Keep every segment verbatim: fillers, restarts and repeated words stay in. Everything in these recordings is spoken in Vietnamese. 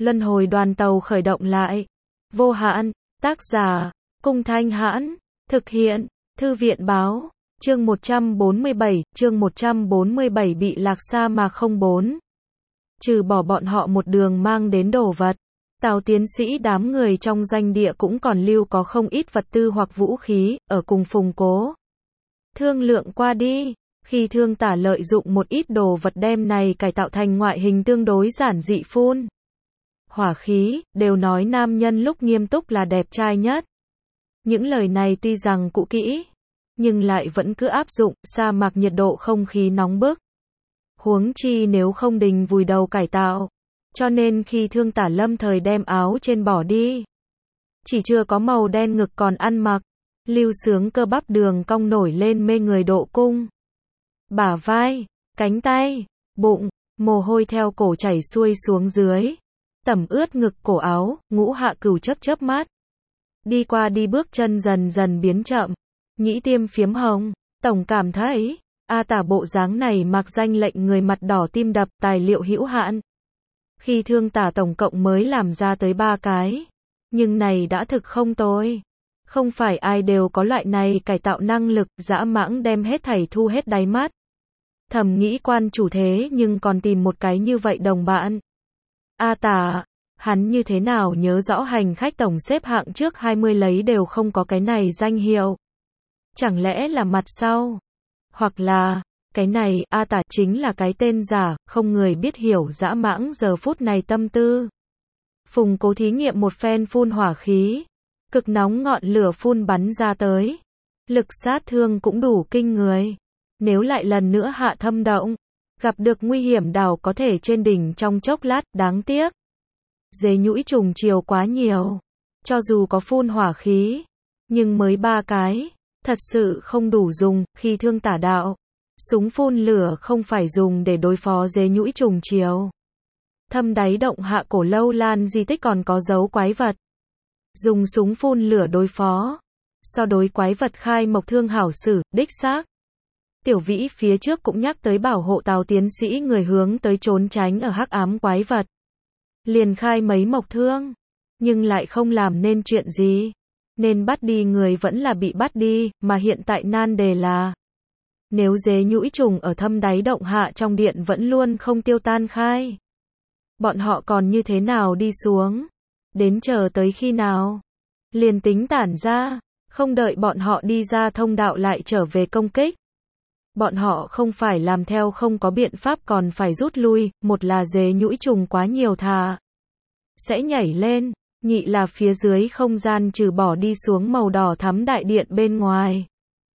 Luân hồi đoàn tàu khởi động lại. Vô hạn, tác giả, Cung Thanh Hãn, thực hiện, Thư viện Báo, chương một trăm bốn mươi bảy, chương một trăm bốn mươi bảy bị lạc sa mà không bốn. Trừ bỏ bọn họ một đường mang đến đồ vật, Tào tiến sĩ đám người trong doanh địa cũng còn lưu có không ít vật tư hoặc vũ khí, ở cùng Phùng Cố. Thương lượng qua đi, khi Thương Tả lợi dụng một ít đồ vật đem này cải tạo thành ngoại hình tương đối giản dị phun. Hỏa khí, đều nói nam nhân lúc nghiêm túc là đẹp trai nhất. Những lời này tuy rằng cũ kỹ, nhưng lại vẫn cứ áp dụng, sa mạc nhiệt độ không khí nóng bức. Huống chi nếu không đình vùi đầu cải tạo. Cho nên khi Thương Tả lâm thời đem áo trên bỏ đi, chỉ chưa có màu đen ngực còn ăn mặc, lưu sướng cơ bắp đường cong nổi lên mê người độ cung. Bả vai, cánh tay, bụng, mồ hôi theo cổ chảy xuôi xuống dưới, tẩm ướt ngực cổ áo, Ngũ Hạ Cửu chớp chớp mắt. Đi qua đi bước chân dần dần biến chậm, nhĩ tiêm phiếm hồng, tổng cảm thấy, A Tả bộ dáng này mặc danh lệnh người mặt đỏ tim đập, tài liệu hữu hạn. Khi Thương Tả tổng cộng mới làm ra tới ba cái, nhưng này đã thực không tồi. Không phải ai đều có loại này cải tạo năng lực, dã mãng đem hết thảy thu hết đáy mắt. Thầm nghĩ quan chủ thế nhưng còn tìm một cái như vậy đồng bạn. A Tả, hắn như thế nào nhớ rõ hành khách tổng xếp hạng trước hai mươi lấy đều không có cái này danh hiệu. Chẳng lẽ là mặt sau? Hoặc là, cái này, A Tả chính là cái tên giả, không người biết hiểu dã mãng giờ phút này tâm tư. Phùng Cố thí nghiệm một phen phun hỏa khí. Cực nóng ngọn lửa phun bắn ra tới. Lực sát thương cũng đủ kinh người. Nếu lại lần nữa hạ thâm động, gặp được nguy hiểm đảo có thể trên đỉnh trong chốc lát, đáng tiếc. Dế nhũi trùng chiều quá nhiều. Cho dù có phun hỏa khí, nhưng mới ba cái, thật sự không đủ dùng, khi Thương Tả đạo. Súng phun lửa không phải dùng để đối phó dế nhũi trùng chiều. Thâm đáy động hạ cổ lâu lan di tích còn có dấu quái vật. Dùng súng phun lửa đối phó. So đối quái vật khai mộc thương hảo sử, đích xác. Tiểu Vĩ phía trước cũng nhắc tới bảo hộ Tào tiến sĩ người hướng tới trốn tránh ở hắc ám quái vật. Liền khai mấy mộc thương, nhưng lại không làm nên chuyện gì. Nên bắt đi người vẫn là bị bắt đi, mà hiện tại nan đề là nếu dế nhũi trùng ở thâm đáy động hạ trong điện vẫn luôn không tiêu tan khai. Bọn họ còn như thế nào đi xuống? Đến chờ tới khi nào? Liền tính tản ra, không đợi bọn họ đi ra thông đạo lại trở về công kích. Bọn họ không phải làm theo không có biện pháp còn phải rút lui, một là dế nhũi trùng quá nhiều thà sẽ nhảy lên, nhị là phía dưới không gian trừ bỏ đi xuống màu đỏ thắm đại điện bên ngoài.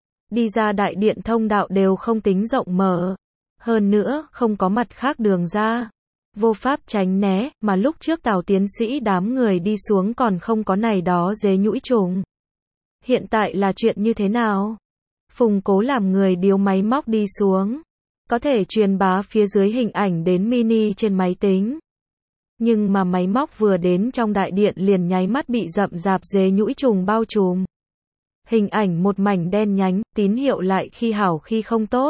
Đi ra đại điện thông đạo đều không tính rộng mở. Hơn nữa, không có mặt khác đường ra. Vô pháp tránh né, mà lúc trước Tào tiến sĩ đám người đi xuống còn không có này đó dế nhũi trùng. Hiện tại là chuyện như thế nào? Phùng Cố làm người điều máy móc đi xuống. Có thể truyền bá phía dưới hình ảnh đến mini trên máy tính. Nhưng mà máy móc vừa đến trong đại điện liền nháy mắt bị rậm rạp dế nhũi trùng bao trùm. Hình ảnh một mảnh đen nhánh, tín hiệu lại khi hảo khi không tốt.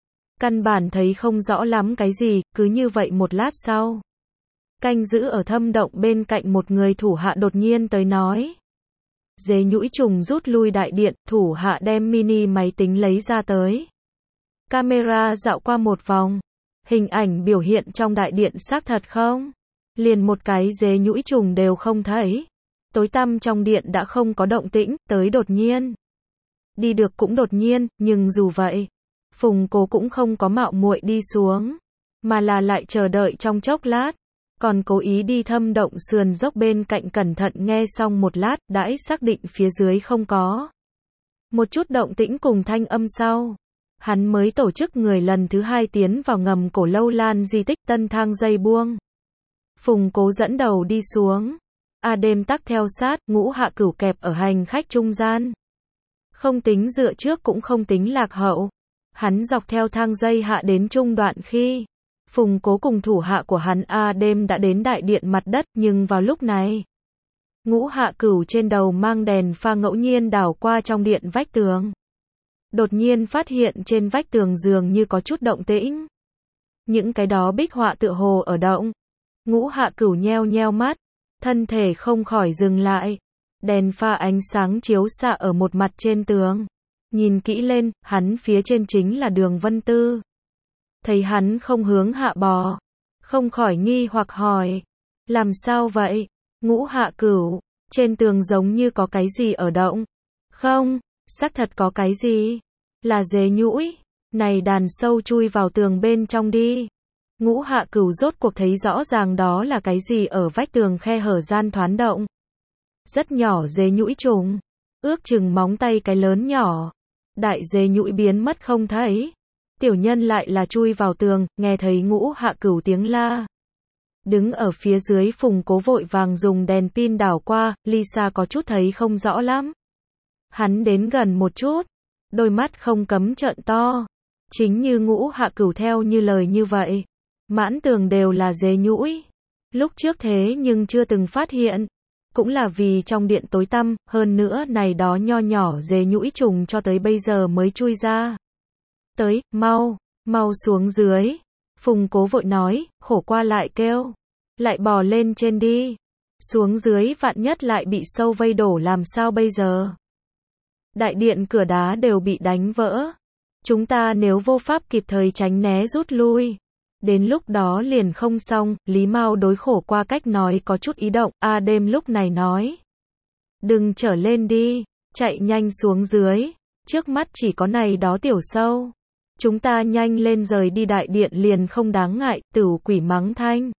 Căn bản thấy không rõ lắm cái gì, cứ như vậy một lát sau. Canh giữ ở thâm động bên cạnh một người thủ hạ đột nhiên tới nói. Dế nhũi trùng rút lui đại điện, thủ hạ đem mini máy tính lấy ra tới. Camera dạo qua một vòng. Hình ảnh biểu hiện trong đại điện xác thật không? Liền một cái dế nhũi trùng đều không thấy. Tối tăm trong điện đã không có động tĩnh, tới đột nhiên. Đi được cũng đột nhiên, nhưng dù vậy, Phùng Cố cũng không có mạo muội đi xuống, mà là lại chờ đợi trong chốc lát, còn cố ý đi thâm động sườn dốc bên cạnh cẩn thận nghe xong một lát, đãi xác định phía dưới không có một chút động tĩnh cùng thanh âm sau. Hắn mới tổ chức người lần thứ hai tiến vào ngầm cổ lâu lan di tích tân thang dây buông. Phùng Cố dẫn đầu đi xuống. A đêm tắc theo sát, Ngũ Hạ Cửu kẹp ở hành khách trung gian. Không tính dựa trước cũng không tính lạc hậu. Hắn dọc theo thang dây hạ đến trung đoạn khi Phùng Cố cùng thủ hạ của hắn A đêm đã đến đại điện mặt đất, nhưng vào lúc này Ngũ Hạ Cửu trên đầu mang đèn pha ngẫu nhiên đảo qua trong điện vách tường. Đột nhiên phát hiện trên vách tường dường như có chút động tĩnh. Những cái đó bích họa tựa hồ ở động. Ngũ Hạ Cửu nheo nheo mắt, thân thể không khỏi dừng lại. Đèn pha ánh sáng chiếu xạ ở một mặt trên tường. Nhìn kỹ lên, hắn phía trên chính là Đường Vân Tư. Thấy hắn không hướng hạ bò, không khỏi nghi hoặc hỏi, làm sao vậy? Ngũ Hạ Cửu, trên tường giống như có cái gì ở động. Không, xác thật có cái gì. Là dế nhũi. Này đàn sâu chui vào tường bên trong đi. Ngũ Hạ Cửu rốt cuộc thấy rõ ràng đó là cái gì ở vách tường khe hở gian thoán động. Rất nhỏ dế nhũi trùng, ước chừng móng tay cái lớn nhỏ. Đại dế nhũi biến mất không thấy. Tiểu nhân lại là chui vào tường, nghe thấy Ngũ Hạ Cửu tiếng la. Đứng ở phía dưới Phùng Cố vội vàng dùng đèn pin đảo qua, Lisa có chút thấy không rõ lắm. Hắn đến gần một chút, đôi mắt không cấm trợn to. Chính như Ngũ Hạ Cửu theo như lời như vậy. Mãn tường đều là dế nhũi. Lúc trước thế nhưng chưa từng phát hiện. Cũng là vì trong điện tối tăm, hơn nữa này đó nho nhỏ dế nhũi trùng cho tới bây giờ mới chui ra. Tới, mau, mau xuống dưới. Phùng Cố vội nói, khổ qua lại kêu. Lại bò lên trên đi. Xuống dưới vạn nhất lại bị sâu vây đổ làm sao bây giờ. Đại điện cửa đá đều bị đánh vỡ. Chúng ta nếu vô pháp kịp thời tránh né rút lui. Đến lúc đó liền không xong, Lý Mao đối khổ qua cách nói có chút ý động, A Đêm lúc này nói. Đừng trở lên đi, chạy nhanh xuống dưới, trước mắt chỉ có này đó tiểu sâu. Chúng ta nhanh lên rời đi đại điện liền không đáng ngại, Tửu Quỷ mắng thanh.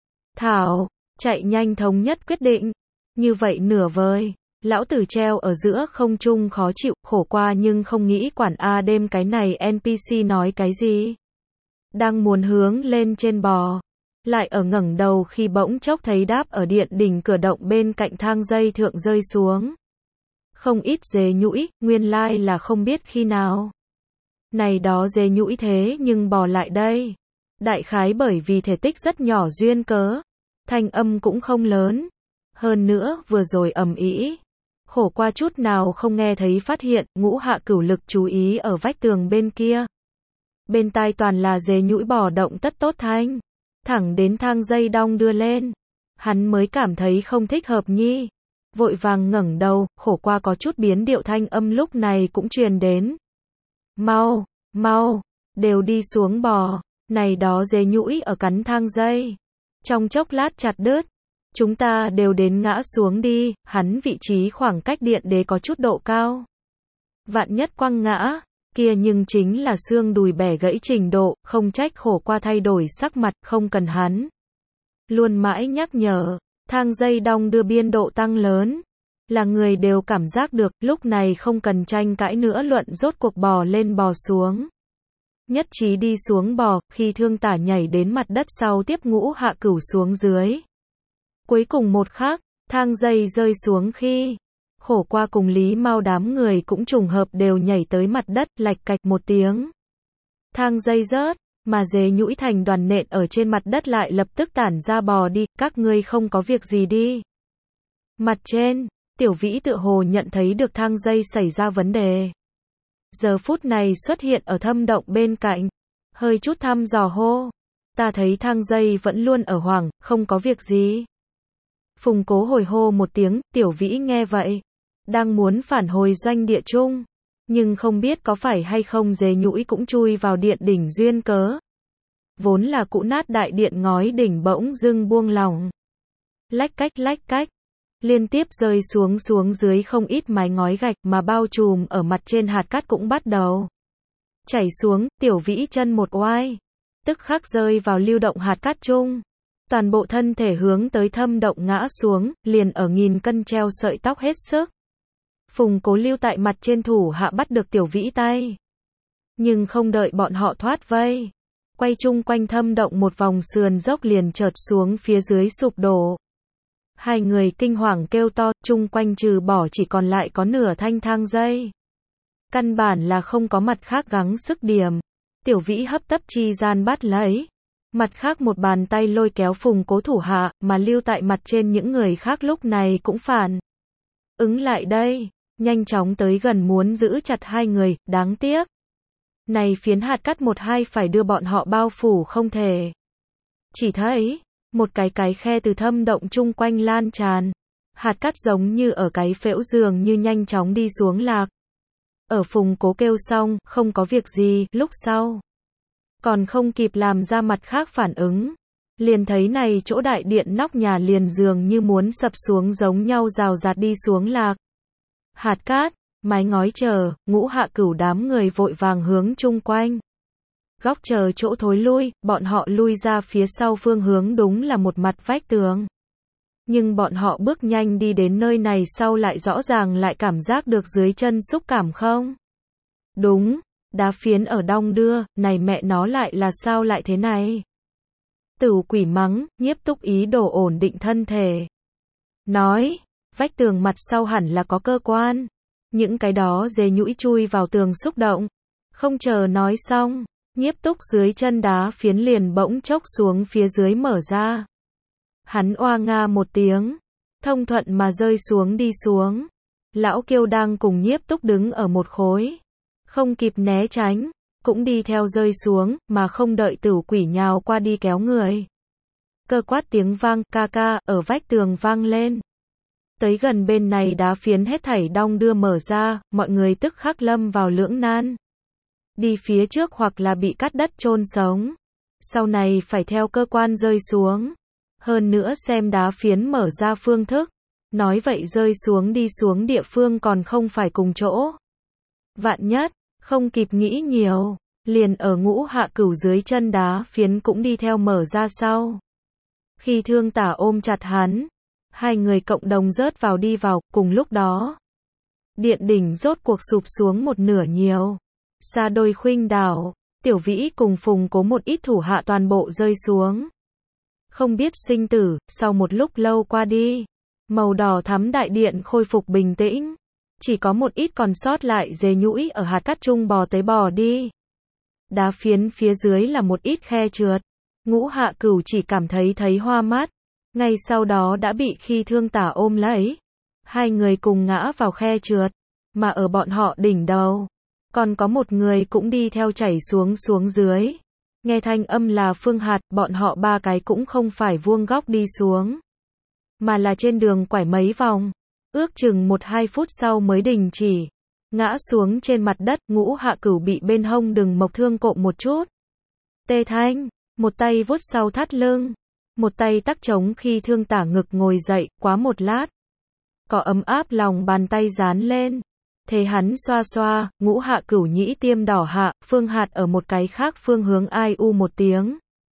Thảo, chạy nhanh thống nhất quyết định, như vậy nửa vời. Lão tử treo ở giữa không trung khó chịu, khổ qua nhưng không nghĩ quản A Đêm cái này en pê xê nói cái gì. Đang muốn hướng lên trên bò, lại ở ngẩng đầu khi bỗng chốc thấy đáp ở điện đỉnh cửa động bên cạnh thang dây thượng rơi xuống. Không ít dế nhũi, nguyên lai là không biết khi nào. Này đó dế nhũi thế nhưng bò lại đây. Đại khái bởi vì thể tích rất nhỏ duyên cớ. Thanh âm cũng không lớn. Hơn nữa, vừa rồi ầm ĩ. Khổ qua chút nào không nghe thấy phát hiện, Ngũ Hạ Cửu lực chú ý ở vách tường bên kia. Bên tai toàn là dế nhũi bò động tất tốt thanh. Thẳng đến thang dây đong đưa lên. Hắn mới cảm thấy không thích hợp nhi. Vội vàng ngẩng đầu, khổ qua có chút biến điệu thanh âm lúc này cũng truyền đến. Mau, mau, đều đi xuống bò. Này đó dế nhũi ở cắn thang dây. Trong chốc lát chặt đứt. Chúng ta đều đến ngã xuống đi, hắn vị trí khoảng cách điện đế có chút độ cao. Vạn nhất quăng ngã, kia nhưng chính là xương đùi bẻ gãy trình độ, không trách khổ qua thay đổi sắc mặt, không cần hắn. Luôn mãi nhắc nhở, thang dây đong đưa biên độ tăng lớn. Là người đều cảm giác được, lúc này không cần tranh cãi nữa luận rốt cuộc bò lên bò xuống. Nhất trí đi xuống bò, khi Thương Tả nhảy đến mặt đất sau tiếp Ngũ Hạ Cửu xuống dưới. Cuối cùng một khắc, thang dây rơi xuống khi khổ qua cùng Lý Mao đám người cũng trùng hợp đều nhảy tới mặt đất, lạch cạch một tiếng. Thang dây rớt, mà dế nhũi thành đoàn nện ở trên mặt đất lại lập tức tản ra bò đi, các ngươi không có việc gì đi. Mặt trên, Tiểu Vĩ tựa hồ nhận thấy được thang dây xảy ra vấn đề. Giờ phút này xuất hiện ở thâm động bên cạnh, hơi chút thăm dò hô. Ta thấy thang dây vẫn luôn ở hoảng, không có việc gì. Phùng Cố hồi hô một tiếng, Tiểu Vĩ nghe vậy. Đang muốn phản hồi doanh địa chung. Nhưng không biết có phải hay không dế nhũi cũng chui vào điện đỉnh duyên cớ. Vốn là cũ nát đại điện ngói đỉnh bỗng dưng buông lỏng. Lách cách lách cách. Liên tiếp rơi xuống xuống dưới không ít mái ngói gạch mà bao trùm ở mặt trên hạt cát cũng bắt đầu chảy xuống, Tiểu Vĩ chân một oai. Tức khắc rơi vào lưu động hạt cát chung. Toàn bộ thân thể hướng tới thâm động ngã xuống, liền ở nghìn cân treo sợi tóc hết sức. Phùng Cố lưu tại mặt trên thủ hạ bắt được Tiểu Vĩ tay. Nhưng không đợi bọn họ thoát vây. Quay chung quanh thâm động một vòng sườn dốc liền chợt xuống phía dưới sụp đổ. Hai người kinh hoàng kêu to, chung quanh trừ bỏ chỉ còn lại có nửa thanh thang dây. Căn bản là không có mặt khác gắng sức điểm. Tiểu Vĩ hấp tấp chi gian bắt lấy. Mặt khác một bàn tay lôi kéo Phùng Cố thủ hạ, mà lưu tại mặt trên những người khác lúc này cũng phản ứng lại đây, nhanh chóng tới gần muốn giữ chặt hai người, đáng tiếc. Này phiến hạt cát một hai phải đưa bọn họ bao phủ không thể. Chỉ thấy, Một cái cái khe từ thâm động chung quanh lan tràn. Hạt cát giống như ở cái phễu dường như nhanh chóng đi xuống lạc. Ở Phùng Cố kêu xong, không có việc gì, lúc sau. Còn không kịp làm ra mặt khác phản ứng. Liền thấy này chỗ đại điện nóc nhà liền dường như muốn sập xuống giống nhau rào rạt đi xuống lạc. Hạt cát, mái ngói chờ, Ngũ Hạ Cửu đám người vội vàng hướng chung quanh. Góc chờ chỗ thối lui, bọn họ lui ra phía sau phương hướng đúng là một mặt vách tường. Nhưng bọn họ bước nhanh đi đến nơi này sau lại rõ ràng lại cảm giác được dưới chân xúc cảm không? Đúng, đá phiến ở đong đưa, này mẹ nó lại là sao lại thế này? Tửu Quỷ mắng, Nhiếp Túc ý đồ ổn định thân thể. Nói, vách tường mặt sau hẳn là có cơ quan. Những cái đó dê nhũi chui vào tường xúc động. Không chờ nói xong, Nhiếp Túc dưới chân đá phiến liền bỗng chốc xuống phía dưới mở ra. Hắn oa nga một tiếng, thông thuận mà rơi xuống đi xuống. Lão Kiêu đang cùng Nhiếp Túc đứng ở một khối. Không kịp né tránh, cũng đi theo rơi xuống, mà không đợi Tửu Quỷ nhào qua đi kéo người. Cơ quát tiếng vang, ca ca, ở vách tường vang lên. Tới gần bên này đá phiến hết thảy đong đưa mở ra, mọi người tức khắc lâm vào lưỡng nan. Đi phía trước hoặc là bị cắt đất chôn sống. Sau này phải theo cơ quan rơi xuống. Hơn nữa xem đá phiến mở ra phương thức. Nói vậy rơi xuống đi xuống địa phương còn không phải cùng chỗ. Vạn nhất, không kịp nghĩ nhiều, liền ở Ngũ Hạ Cửu dưới chân đá phiến cũng đi theo mở ra sau. Khi Thương Tả ôm chặt hắn, hai người cộng đồng rớt vào đi vào, cùng lúc đó. Điện đỉnh rốt cuộc sụp xuống một nửa nhiều. Xa đôi khuynh đảo, Tiểu Vĩ cùng Phùng Cố một ít thủ hạ toàn bộ rơi xuống. Không biết sinh tử, sau một lúc lâu qua đi, màu đỏ thắm đại điện khôi phục bình tĩnh. Chỉ có một ít còn sót lại dê nhũi ở hạt cát chung bò tới bò đi. Đá phiến phía dưới là một ít khe trượt. Ngũ Hạ Cửu chỉ cảm thấy thấy hoa mắt. Ngay sau đó đã bị Khi Thương Tả ôm lấy. Hai người cùng ngã vào khe trượt. Mà ở bọn họ đỉnh đầu, còn có một người cũng đi theo chảy xuống xuống dưới. Nghe thanh âm là Phương Hạt, bọn họ ba cái cũng không phải vuông góc đi xuống. Mà là trên đường quải mấy vòng. Ước chừng một hai phút sau mới đình chỉ. Ngã xuống trên mặt đất, Ngũ Hạ Cửu bị bên hông đừng mộc thương cộm một chút. Tê thanh, một tay vuốt sau thắt lưng. Một tay tắc trống Khi Thương Tả ngực ngồi dậy, quá một lát. Có ấm áp lòng bàn tay dán lên. Thế hắn xoa xoa, Ngũ Hạ Cửu nhĩ tiêm đỏ hạ, Phương Hạt ở một cái khác phương hướng ai u một tiếng.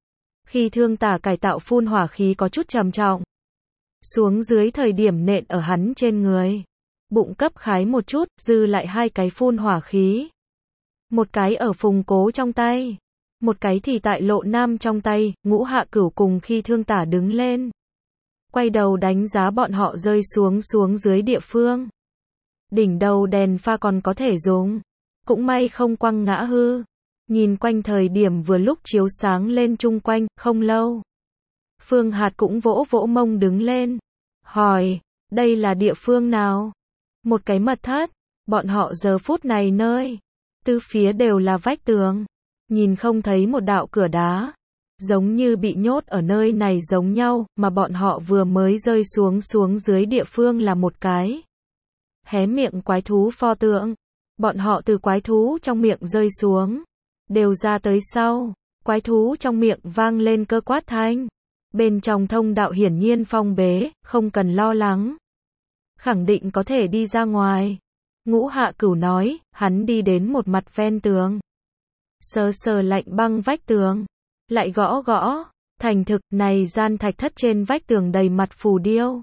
Khi Thương Tả cải tạo phun hỏa khí có chút trầm trọng. Xuống dưới thời điểm nện ở hắn trên người. Bụng cấp khái một chút, dư lại hai cái phun hỏa khí. Một cái ở Phùng Cố trong tay. Một cái thì tại Lộ Nam trong tay, Ngũ Hạ Cửu cùng Khi Thương Tả đứng lên. Quay đầu đánh giá bọn họ rơi xuống xuống dưới địa phương. Đỉnh đầu đèn pha còn có thể dùng. Cũng may không quăng ngã hư. Nhìn quanh thời điểm vừa lúc chiếu sáng lên chung quanh, không lâu. Phương Hạt cũng vỗ vỗ mông đứng lên. Hỏi, đây là địa phương nào? Một cái mật thất. Bọn họ giờ phút này nơi. Tứ phía đều là vách tường. Nhìn không thấy một đạo cửa đá. Giống như bị nhốt ở nơi này giống nhau, mà bọn họ vừa mới rơi xuống xuống dưới địa phương là một cái. Hé miệng quái thú pho tượng. Bọn họ từ quái thú trong miệng rơi xuống. Đều ra tới sau. Quái thú trong miệng vang lên cơ quát thanh. Bên trong thông đạo hiển nhiên phong bế, không cần lo lắng. Khẳng định có thể đi ra ngoài. Ngũ Hạ Cửu nói, hắn đi đến một mặt ven tường. Sờ sờ lạnh băng vách tường. Lại gõ gõ. Thành thực này gian thạch thất trên vách tường đầy mặt phù điêu.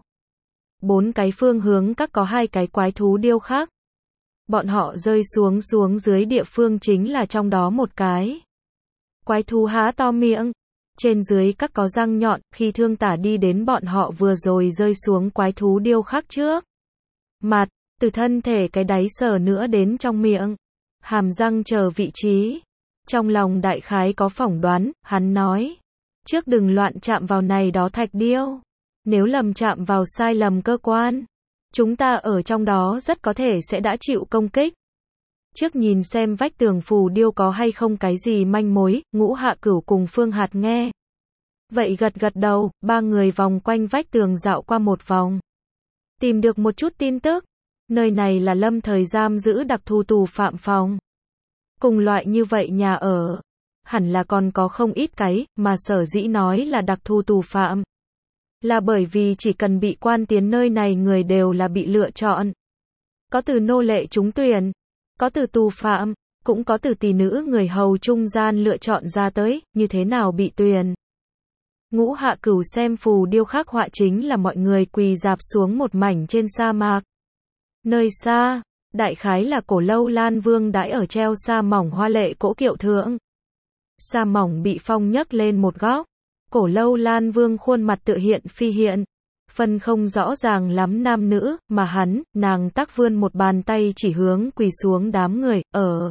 Bốn cái phương hướng các có hai cái quái thú điêu khác. Bọn họ rơi xuống xuống dưới địa phương chính là trong đó một cái. Quái thú há to miệng. Trên dưới các có răng nhọn, Khi Thương Tả đi đến bọn họ vừa rồi rơi xuống quái thú điêu khắc trước. Mặt, từ thân thể cái đáy sờ nữa đến trong miệng. Hàm răng chờ vị trí. Trong lòng đại khái có phỏng đoán, hắn nói. Trước đừng loạn chạm vào này đó thạch điêu. Nếu lầm chạm vào sai lầm cơ quan. Chúng ta ở trong đó rất có thể sẽ đã chịu công kích. Trước nhìn xem vách tường phù điêu có hay không cái gì manh mối, Ngũ Hạ Cửu cùng Phương Hạt nghe. Vậy gật gật đầu, ba người vòng quanh vách tường dạo qua một vòng. Tìm được một chút tin tức. Nơi này là lâm thời giam giữ đặc thù tù phạm phòng. Cùng loại như vậy nhà ở. Hẳn là còn có không ít cái, mà sở dĩ nói là đặc thù tù phạm. Là bởi vì chỉ cần bị quan tiến nơi này người đều là bị lựa chọn. Có từ nô lệ trúng tuyển, có từ tù phạm, cũng có từ tỷ nữ người hầu trung gian lựa chọn ra tới, như thế nào bị tuyển. Ngũ Hạ Cửu xem phù điêu khắc họa chính là mọi người quỳ dạp xuống một mảnh trên sa mạc. Nơi xa, đại khái là Cổ Lâu Lan Vương đãi ở treo sa mỏng hoa lệ cỗ kiệu thượng. Sa mỏng bị phong nhấc lên một góc. Cổ Lâu Lan Vương khuôn mặt tự hiện phi hiện. Phân không rõ ràng lắm nam nữ, mà hắn, nàng tắc vươn một bàn tay chỉ hướng quỳ xuống đám người, ở.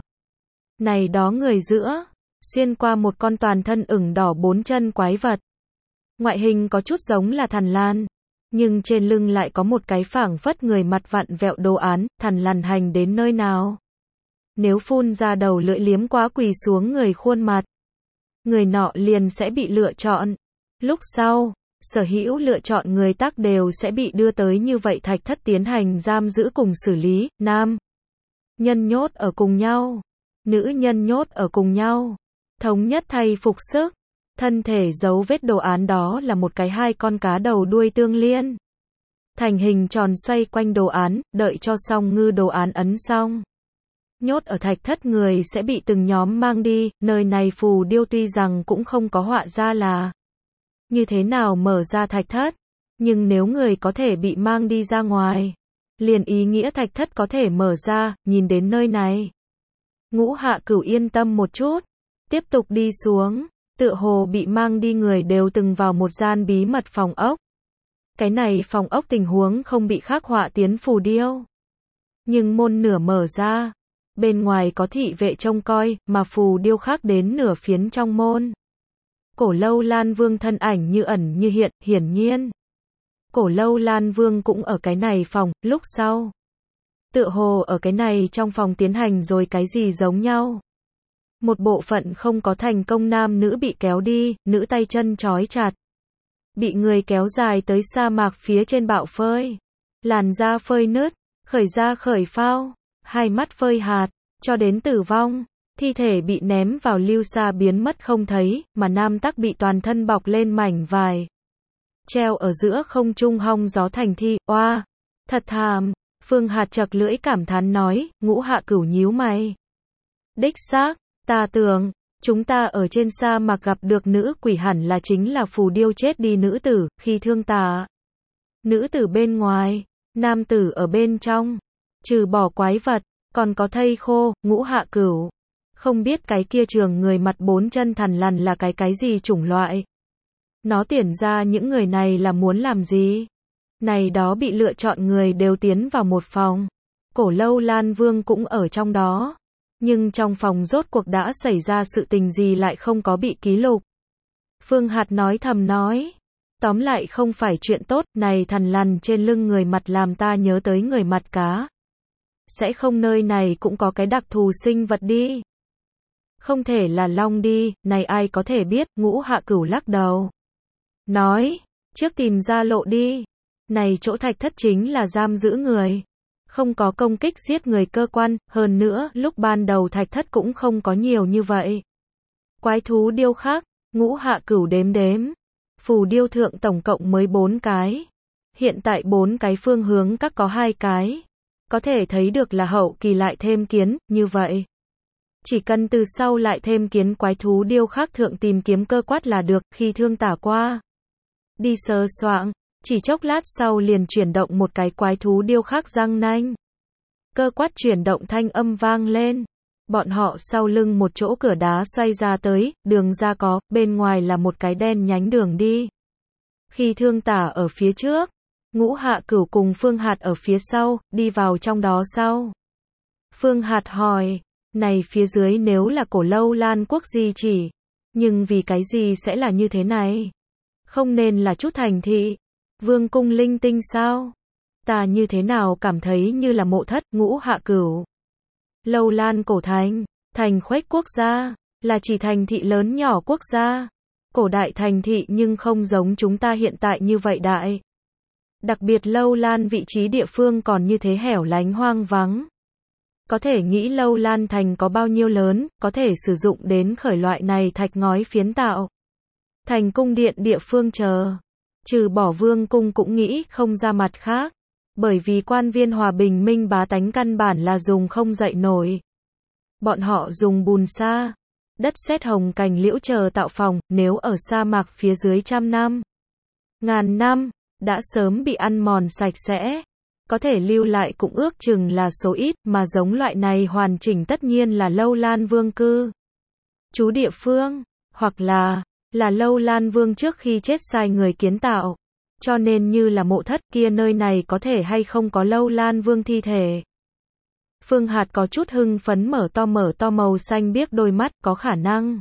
Này đó người giữa, xuyên qua một con toàn thân ửng đỏ bốn chân quái vật. Ngoại hình có chút giống là thằn lan, nhưng trên lưng lại có một cái phảng phất người mặt vặn vẹo đồ án, thằn lằn hành đến nơi nào. Nếu phun ra đầu lưỡi liếm quá quỳ xuống người khuôn mặt, người nọ liền sẽ bị lựa chọn. Lúc sau, sở hữu lựa chọn người tác đều sẽ bị đưa tới như vậy thạch thất tiến hành giam giữ cùng xử lý. Nam nhân nhốt ở cùng nhau, nữ nhân nhốt ở cùng nhau, thống nhất thay phục sức. Thân thể dấu vết đồ án đó là một cái hai con cá đầu đuôi tương liên. Thành hình tròn xoay quanh đồ án, đợi cho xong ngư đồ án ấn xong. Nhốt ở thạch thất người sẽ bị từng nhóm mang đi, nơi này phù điêu tuy rằng cũng không có họa ra là như thế nào mở ra thạch thất, nhưng nếu người có thể bị mang đi ra ngoài, liền ý nghĩa thạch thất có thể mở ra, nhìn đến nơi này. Ngũ Hạ Cửu yên tâm một chút, tiếp tục đi xuống. Tựa hồ bị mang đi người đều từng vào một gian bí mật phòng ốc. Cái này phòng ốc tình huống không bị khắc họa tiến phù điêu. Nhưng môn nửa mở ra. Bên ngoài có thị vệ trông coi, mà phù điêu khắc đến nửa phiến trong môn. Cổ Lâu Lan Vương thân ảnh như ẩn như hiện, hiển nhiên. Cổ Lâu Lan Vương cũng ở cái này phòng, lúc sau. Tựa hồ ở cái này trong phòng tiến hành rồi cái gì giống nhau. Một bộ phận không có thành công nam nữ bị kéo đi, nữ tay chân trói chặt. Bị người kéo dài tới sa mạc phía trên bạo phơi. Làn da phơi nứt, khởi da khởi phao, hai mắt phơi hạt, cho đến tử vong. Thi thể bị ném vào lưu sa biến mất không thấy, mà nam tắc bị toàn thân bọc lên mảnh vải. Treo ở giữa không trung hong gió thành thi, oa, thật thảm. Phương Hạt chật lưỡi cảm thán nói, Ngũ Hạ Cửu nhíu mày. Đích xác. Ta tưởng, chúng ta ở trên sa mạc gặp được nữ quỷ hẳn là chính là phù điêu chết đi nữ tử, khi thương tà. Nữ tử bên ngoài, nam tử ở bên trong. Trừ bỏ quái vật, còn có thây khô. Ngũ Hạ Cửu. Không biết cái kia trường người mặt bốn chân thằn lằn là cái cái gì chủng loại. Nó tuyển ra những người này là muốn làm gì? Này đó bị lựa chọn người đều tiến vào một phòng. Cổ Lâu Lan Vương cũng ở trong đó. Nhưng trong phòng rốt cuộc đã xảy ra sự tình gì lại không có bị ký lục. Phương Hạt nói thầm nói. Tóm lại không phải chuyện tốt, này thằn lằn trên lưng người mặt làm ta nhớ tới người mặt cá. Sẽ không nơi này cũng có cái đặc thù sinh vật đi. Không thể là long đi, này ai có thể biết. Ngũ Hạ Cửu lắc đầu. Nói, trước tìm ra lộ đi. Này chỗ thạch thất chính là giam giữ người. Không có công kích giết người cơ quan, hơn nữa, lúc ban đầu thạch thất cũng không có nhiều như vậy. Quái thú điêu khắc, Ngũ Hạ Cửu đếm đếm. Phù điêu thượng tổng cộng mới bốn cái. Hiện tại bốn cái phương hướng các có hai cái. Có thể thấy được là hậu kỳ lại thêm kiến, như vậy. Chỉ cần từ sau lại thêm kiến quái thú điêu khắc thượng tìm kiếm cơ quát là được, khi thương tả qua. Đi sờ soạng. Chỉ chốc lát sau liền chuyển động một cái quái thú điêu khắc răng nanh. Cơ quát chuyển động thanh âm vang lên. Bọn họ sau lưng một chỗ cửa đá xoay ra tới, đường ra có, bên ngoài là một cái đen nhánh đường đi. Khi thương tả ở phía trước, Ngũ Hạ Cửu cùng Phương Hạt ở phía sau, đi vào trong đó sau. Phương Hạt hỏi, này phía dưới nếu là Cổ Lâu Lan quốc di chỉ, nhưng vì cái gì sẽ là như thế này? Không nên là chút thành thị. Vương cung linh tinh sao? Ta như thế nào cảm thấy như là mộ thất. Ngũ Hạ Cửu. Lâu Lan cổ thành, thành khuếch quốc gia, là chỉ thành thị lớn nhỏ quốc gia. Cổ đại thành thị nhưng không giống chúng ta hiện tại như vậy đại. Đặc biệt Lâu Lan vị trí địa phương còn như thế hẻo lánh hoang vắng. Có thể nghĩ Lâu Lan thành có bao nhiêu lớn, có thể sử dụng đến khởi loại này thạch ngói phiến tạo. Thành cung điện địa phương chờ. Trừ bỏ vương cung cũng nghĩ không ra mặt khác. Bởi vì quan viên hòa bình minh bá tánh căn bản là dùng không dậy nổi. Bọn họ dùng bùn sa, đất sét hồng cành liễu chờ tạo phòng, nếu ở sa mạc phía dưới trăm năm, ngàn năm, đã sớm bị ăn mòn sạch sẽ. Có thể lưu lại cũng ước chừng là số ít, mà giống loại này hoàn chỉnh tất nhiên là Lâu Lan vương cư. Chú địa phương, hoặc là, là Lâu Lan vương trước khi chết sai người kiến tạo. Cho nên như là mộ thất kia nơi này có thể hay không có Lâu Lan vương thi thể. Phương Hạt có chút hưng phấn mở to mở to màu xanh biếc đôi mắt, có khả năng.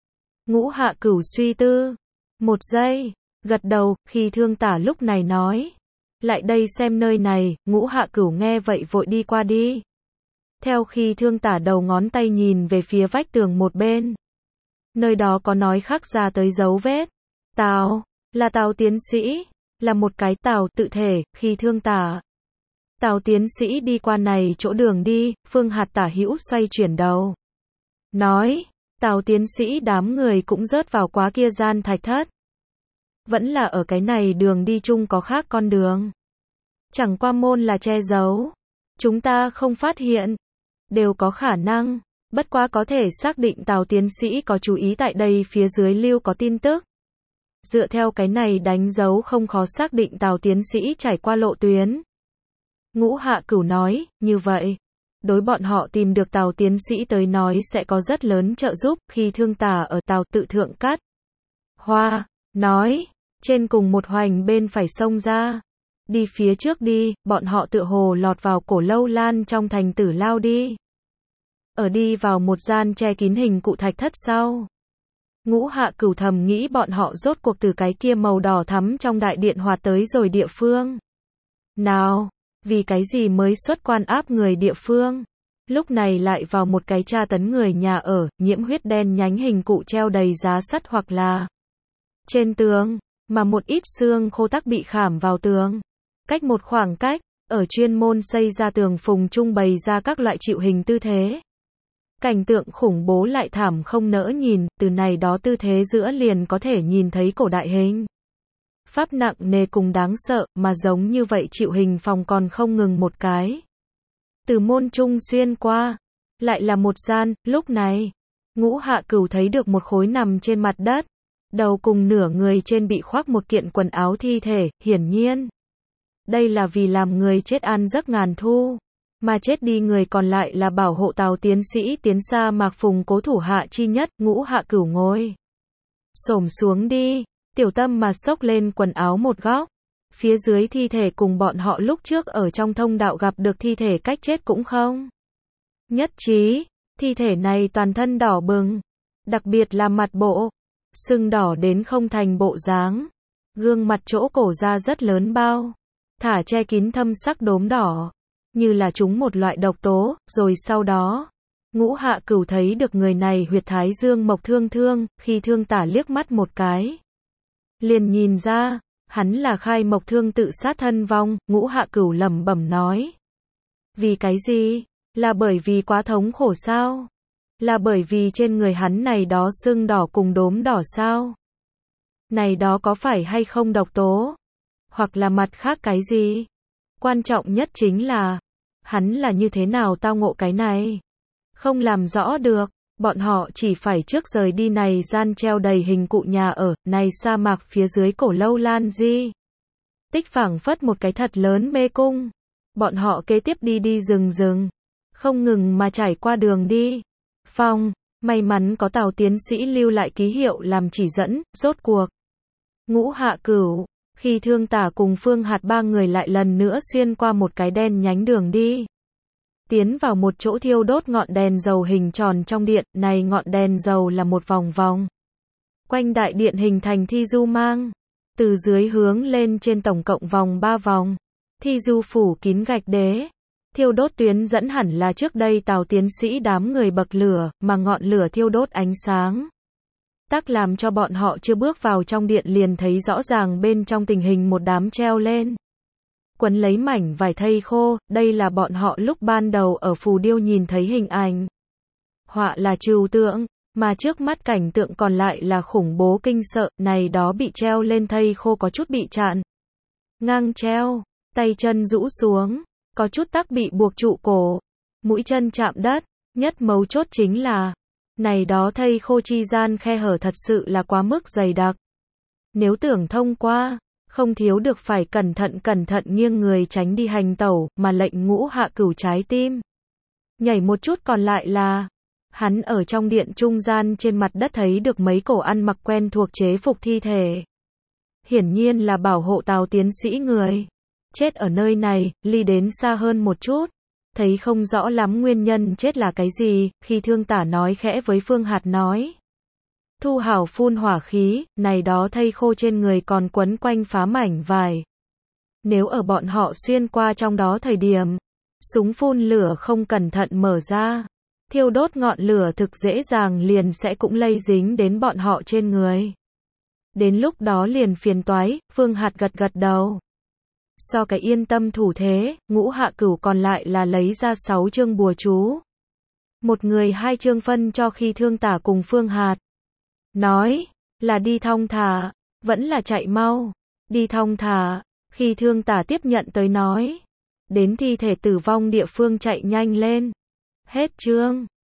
Ngũ Hạ Cửu suy tư. Một giây, gật đầu, khi Thương Tả lúc này nói. Lại đây xem nơi này, Ngũ Hạ Cửu nghe vậy vội đi qua đi. Theo khi Thương Tả đầu ngón tay nhìn về phía vách tường một bên. Nơi đó có nói khắc ra tới dấu vết. Tào, là Tào tiến sĩ, là một cái Tào tự thể, khi Thương Tả. Tào tiến sĩ đi qua này chỗ đường đi, Phương Hạt tả hữu xoay chuyển đầu. Nói, Tào tiến sĩ đám người cũng rớt vào quá kia gian thạch thất. Vẫn là ở cái này đường đi chung có khác con đường. Chẳng qua môn là che giấu. Chúng ta không phát hiện. Đều có khả năng. Bất quá có thể xác định Tào tiến sĩ có chú ý tại đây phía dưới lưu có tin tức. Dựa theo cái này đánh dấu không khó xác định Tào tiến sĩ trải qua lộ tuyến. Ngũ Hạ Cửu nói, như vậy, đối bọn họ tìm được Tào tiến sĩ tới nói sẽ có rất lớn trợ giúp, khi Thương Tả ở Tào tự thượng cắt. Hoa, nói, trên cùng một hoành bên phải sông ra. Đi phía trước đi, bọn họ tựa hồ lọt vào cổ Lâu Lan trong thành tử lao đi. Ở đi vào một gian che kín hình cụ thạch thất sau. Ngũ Hạ Cửu thầm nghĩ bọn họ rốt cuộc từ cái kia màu đỏ thắm trong đại điện hoạt tới rồi địa phương. Nào, vì cái gì mới xuất quan áp người địa phương? Lúc này lại vào một cái tra tấn người nhà ở, nhiễm huyết đen nhánh hình cụ treo đầy giá sắt hoặc là trên tường, mà một ít xương khô tắc bị khảm vào tường. Cách một khoảng cách, ở chuyên môn xây ra tường phùng trung bày ra các loại chịu hình tư thế. Cảnh tượng khủng bố lại thảm không nỡ nhìn, từ này đó tư thế giữa liền có thể nhìn thấy cổ đại hình. Pháp nặng nề cùng đáng sợ, mà giống như vậy chịu hình phòng còn không ngừng một cái. Từ môn trung xuyên qua, lại là một gian, lúc này, Ngũ Hạ Cửu thấy được một khối nằm trên mặt đất, đầu cùng nửa người trên bị khoác một kiện quần áo thi thể, hiển nhiên. Đây là vì làm người chết ăn giấc ngàn thu, mà chết đi người còn lại là bảo hộ Tào tiến sĩ tiến xa mạc phùng cố thủ hạ chi nhất, Ngũ Hạ Cửu ngồi. Xổm xuống đi. Tiểu tâm mà xốc lên quần áo một góc. Phía dưới thi thể cùng bọn họ lúc trước ở trong thông đạo gặp được thi thể cách chết cũng không nhất trí. Thi thể này toàn thân đỏ bừng. Đặc biệt là mặt bộ. Sưng đỏ đến không thành bộ dáng. Gương mặt chỗ cổ ra rất lớn bao. Thả che kín thâm sắc đốm đỏ. Như là chúng một loại độc tố. Rồi sau đó, Ngũ Hạ Cửu thấy được người này huyệt thái dương mộc thương thương. Khi Thương Tả liếc mắt một cái, liền nhìn ra, hắn là khai mộc thương tự sát thân vong. Ngũ Hạ Cửu lẩm bẩm nói. Vì cái gì? Là bởi vì quá thống khổ sao? Là bởi vì trên người hắn này đó sưng đỏ cùng đốm đỏ sao? Này đó có phải hay không độc tố? Hoặc là mặt khác cái gì? Quan trọng nhất chính là, hắn là như thế nào tao ngộ cái này? Không làm rõ được. Bọn họ chỉ phải trước rời đi này gian treo đầy hình cụ nhà ở, này sa mạc phía dưới cổ Lâu Lan di tích phảng phất một cái thật lớn mê cung. Bọn họ kế tiếp đi đi rừng rừng, không ngừng mà trải qua đường đi. Phong, may mắn có Tào tiến sĩ lưu lại ký hiệu làm chỉ dẫn, rốt cuộc. Ngũ Hạ Cửu, khi Thương Tả cùng Phương Hạt ba người lại lần nữa xuyên qua một cái đen nhánh đường đi. Tiến vào một chỗ thiêu đốt ngọn đèn dầu hình tròn trong điện, này ngọn đèn dầu là một vòng vòng. Quanh đại điện hình thành thi du mang. Từ dưới hướng lên trên tổng cộng vòng ba vòng. Thi du phủ kín gạch đế. Thiêu đốt tuyến dẫn hẳn là trước đây Tào tiến sĩ đám người bậc lửa, mà ngọn lửa thiêu đốt ánh sáng. tắc làm cho bọn họ chưa bước vào trong điện liền thấy rõ ràng bên trong tình hình một đám treo lên. Quấn lấy mảnh vải thây khô, đây là bọn họ lúc ban đầu ở phù điêu nhìn thấy hình ảnh. Họa là trừu tượng, mà trước mắt cảnh tượng còn lại là khủng bố kinh sợ, này đó bị treo lên thây khô có chút bị chặn ngang treo, tay chân rũ xuống, có chút tắc bị buộc trụ cổ, mũi chân chạm đất, nhất mấu chốt chính là, này đó thây khô chi gian khe hở thật sự là quá mức dày đặc. Nếu tưởng thông qua, không thiếu được phải cẩn thận cẩn thận nghiêng người tránh đi hành tẩu, mà lệnh Ngũ Hạ Cửu trái tim nhảy một chút còn lại là, hắn ở trong điện trung gian trên mặt đất thấy được mấy cổ ăn mặc quen thuộc chế phục thi thể. Hiển nhiên là bảo hộ Tào tiến sĩ người. Chết ở nơi này, ly đến xa hơn một chút. Thấy không rõ lắm nguyên nhân chết là cái gì, khi Thương Tả nói khẽ với Phương Hạt nói. Thu hảo phun hỏa khí, này đó thây khô trên người còn quấn quanh phá mảnh vải. Nếu ở bọn họ xuyên qua trong đó thời điểm, súng phun lửa không cẩn thận mở ra, thiêu đốt ngọn lửa thực dễ dàng liền sẽ cũng lây dính đến bọn họ trên người. Đến lúc đó liền phiền toái, Phương Hạt gật gật đầu. So cái yên tâm thủ thế, Ngũ Hạ Cửu còn lại là lấy ra sáu chương bùa chú. Một người hai chương phân cho khi Thương Tả cùng Phương Hạt. Nói, là đi thong thả, vẫn là chạy mau. Đi thong thả, khi Thương Tả tiếp nhận tới nói. Đến thi thể tử vong địa phương chạy nhanh lên. Hết chương.